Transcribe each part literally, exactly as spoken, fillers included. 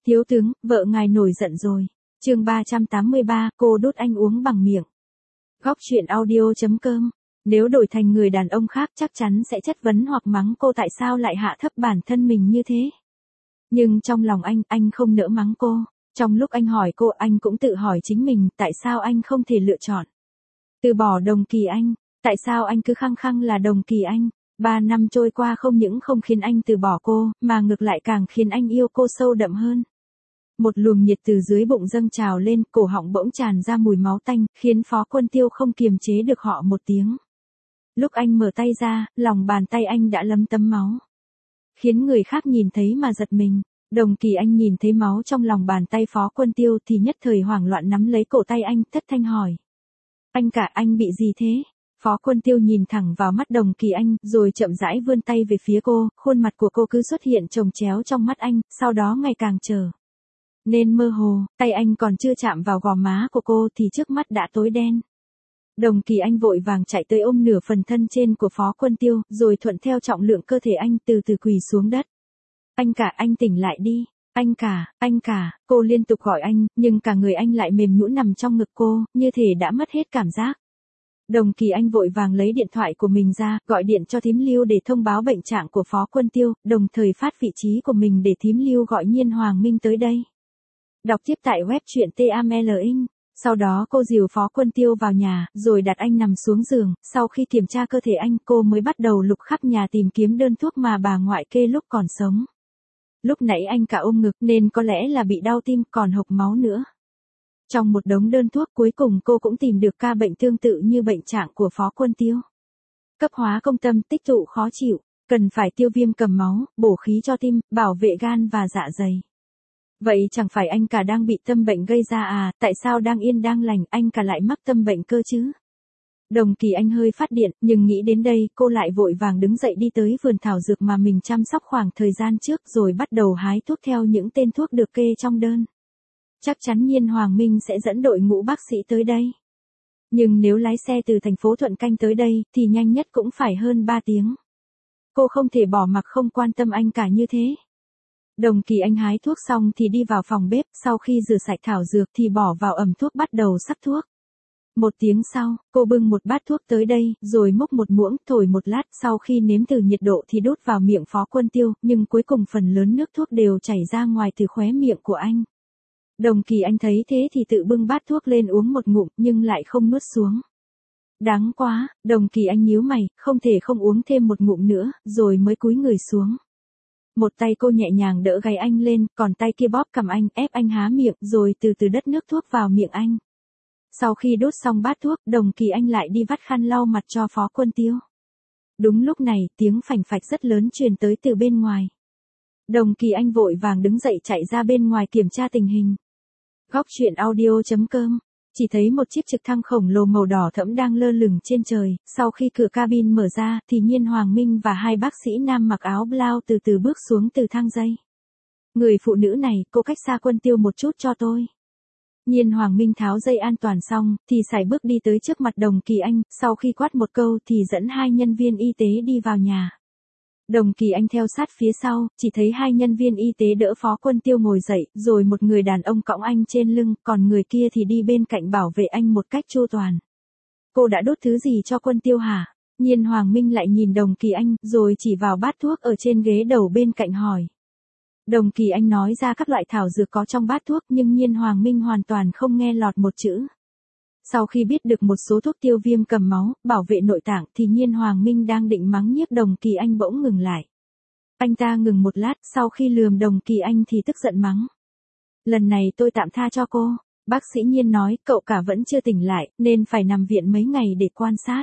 Thiếu tướng, vợ ngài nổi giận rồi. Chương ba trăm tám mươi ba, cô đút anh uống bằng miệng. Góc truyện audio chấm com. Nếu đổi thành người đàn ông khác chắc chắn sẽ chất vấn hoặc mắng cô tại sao lại hạ thấp bản thân mình như thế. Nhưng trong lòng anh, anh không nỡ mắng cô. Trong lúc anh hỏi cô, anh cũng tự hỏi chính mình tại sao anh không thể lựa chọn từ bỏ Đồng Kỳ Anh. Tại sao anh cứ khăng khăng là Đồng Kỳ Anh? Ba năm trôi qua không những không khiến anh từ bỏ cô, mà ngược lại càng khiến anh yêu cô sâu đậm hơn. Một luồng nhiệt từ dưới bụng dâng trào lên, cổ họng bỗng tràn ra mùi máu tanh, khiến Phó Quân Tiêu không kiềm chế được họ một tiếng. Lúc anh mở tay ra, lòng bàn tay anh đã lấm tấm máu, khiến người khác nhìn thấy mà giật mình. Đồng Kỳ Anh nhìn thấy máu trong lòng bàn tay Phó Quân Tiêu thì nhất thời hoảng loạn nắm lấy cổ tay anh, thất thanh hỏi. Anh cả, anh bị gì thế? Phó Quân Tiêu nhìn thẳng vào mắt Đồng Kỳ Anh, rồi chậm rãi vươn tay về phía cô, khuôn mặt của cô cứ xuất hiện chồng chéo trong mắt anh, sau đó ngày càng trở nên mơ hồ, tay anh còn chưa chạm vào gò má của cô thì trước mắt đã tối đen. Đồng Kỳ Anh vội vàng chạy tới ôm nửa phần thân trên của Phó Quân Tiêu, rồi thuận theo trọng lượng cơ thể anh từ từ quỳ xuống đất. Anh cả, anh tỉnh lại đi. Anh cả, anh cả, cô liên tục gọi anh, nhưng cả người anh lại mềm nhũn nằm trong ngực cô, như thể đã mất hết cảm giác. Đồng Kỳ Anh vội vàng lấy điện thoại của mình ra, gọi điện cho thím Lưu để thông báo bệnh trạng của Phó Quân Tiêu, đồng thời phát vị trí của mình để thím Lưu gọi Nhiên Hoàng Minh tới đây. Đọc tiếp tại web truyện T A M L Ing. Sau đó cô dìu Phó Quân Tiêu vào nhà, rồi đặt anh nằm xuống giường, sau khi kiểm tra cơ thể anh, cô mới bắt đầu lục khắp nhà tìm kiếm đơn thuốc mà bà ngoại kê lúc còn sống. Lúc nãy anh cả ôm ngực nên có lẽ là bị đau tim, còn hộc máu nữa. Trong một đống đơn thuốc cuối cùng cô cũng tìm được ca bệnh tương tự như bệnh trạng của Phó Quân Tiêu. Cấp hóa công tâm, tích tụ khó chịu, cần phải tiêu viêm cầm máu, bổ khí cho tim, bảo vệ gan và dạ dày. Vậy chẳng phải anh cả đang bị tâm bệnh gây ra à, tại sao đang yên đang lành anh cả lại mắc tâm bệnh cơ chứ? Đồng Kỳ Anh hơi phát điện, nhưng nghĩ đến đây, cô lại vội vàng đứng dậy đi tới vườn thảo dược mà mình chăm sóc khoảng thời gian trước rồi bắt đầu hái thuốc theo những tên thuốc được kê trong đơn. Chắc chắn Nhiên Hoàng Minh sẽ dẫn đội ngũ bác sĩ tới đây. Nhưng nếu lái xe từ thành phố Thuận Canh tới đây, thì nhanh nhất cũng phải hơn ba tiếng. Cô không thể bỏ mặc không quan tâm anh cả như thế. Đồng Kỳ Anh hái thuốc xong thì đi vào phòng bếp, sau khi rửa sạch thảo dược thì bỏ vào ẩm thuốc bắt đầu sắc thuốc. Một tiếng sau, cô bưng một bát thuốc tới đây, rồi múc một muỗng, thổi một lát, sau khi nếm thử nhiệt độ thì đút vào miệng Phó Quân Tiêu, nhưng cuối cùng phần lớn nước thuốc đều chảy ra ngoài từ khóe miệng của anh. Đồng Kỳ Anh thấy thế thì tự bưng bát thuốc lên uống một ngụm, nhưng lại không nuốt xuống. Đáng quá, Đồng Kỳ Anh nhíu mày, không thể không uống thêm một ngụm nữa, rồi mới cúi người xuống. Một tay cô nhẹ nhàng đỡ gáy anh lên, còn tay kia bóp cằm anh, ép anh há miệng, rồi từ từ đất nước thuốc vào miệng anh. Sau khi đốt xong bát thuốc, Đồng Kỳ Anh lại đi vắt khăn lau mặt cho Phó Quân Tiêu. Đúng lúc này, tiếng phành phạch rất lớn truyền tới từ bên ngoài. Đồng Kỳ Anh vội vàng đứng dậy chạy ra bên ngoài kiểm tra tình hình. Góc truyện audio chấm com. Chỉ thấy một chiếc trực thăng khổng lồ màu đỏ thẫm đang lơ lửng trên trời, sau khi cửa cabin mở ra thì Nhiên Hoàng Minh và hai bác sĩ nam mặc áo blau từ từ bước xuống từ thang dây. Người phụ nữ này, cô cách xa Quân Tiêu một chút cho tôi. Nhiên Hoàng Minh tháo dây an toàn xong, thì sải bước đi tới trước mặt Đồng Kỳ Anh, sau khi quát một câu thì dẫn hai nhân viên y tế đi vào nhà. Đồng Kỳ Anh theo sát phía sau, chỉ thấy hai nhân viên y tế đỡ Phó Quân Tiêu ngồi dậy, rồi một người đàn ông cõng anh trên lưng, còn người kia thì đi bên cạnh bảo vệ anh một cách chu toàn. Cô đã đốt thứ gì cho Quân Tiêu hả? Nhiên Hoàng Minh lại nhìn Đồng Kỳ Anh, rồi chỉ vào bát thuốc ở trên ghế đầu bên cạnh hỏi. Đồng Kỳ Anh nói ra các loại thảo dược có trong bát thuốc, nhưng Nhiên Hoàng Minh hoàn toàn không nghe lọt một chữ. Sau khi biết được một số thuốc tiêu viêm cầm máu, bảo vệ nội tạng thì Nhiên Hoàng Minh đang định mắng nhiếc Đồng Kỳ Anh bỗng ngừng lại. Anh ta ngừng một lát, sau khi lườm Đồng Kỳ Anh thì tức giận mắng. Lần này tôi tạm tha cho cô. Bác sĩ Nhiên nói, cậu cả vẫn chưa tỉnh lại, nên phải nằm viện mấy ngày để quan sát.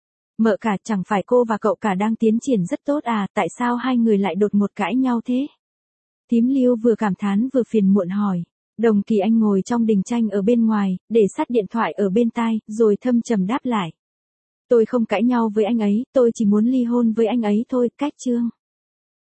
Mợ cả, chẳng phải cô và cậu cả đang tiến triển rất tốt à, tại sao hai người lại đột ngột cãi nhau thế? Thím Lưu vừa cảm thán vừa phiền muộn hỏi. Đồng Kỳ Anh ngồi trong đình tranh ở bên ngoài, để sát điện thoại ở bên tai, rồi thâm trầm đáp lại. Tôi không cãi nhau với anh ấy, tôi chỉ muốn ly hôn với anh ấy thôi, cách chương.